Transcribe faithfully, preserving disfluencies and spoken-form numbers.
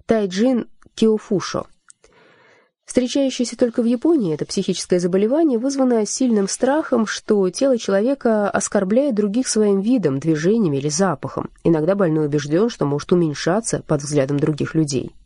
тайджин киофушо. Встречающееся только в Японии, это психическое заболевание, вызвано сильным страхом, что тело человека оскорбляет других своим видом, движениями или запахом. Иногда больной убежден, что может уменьшаться под взглядом других людей.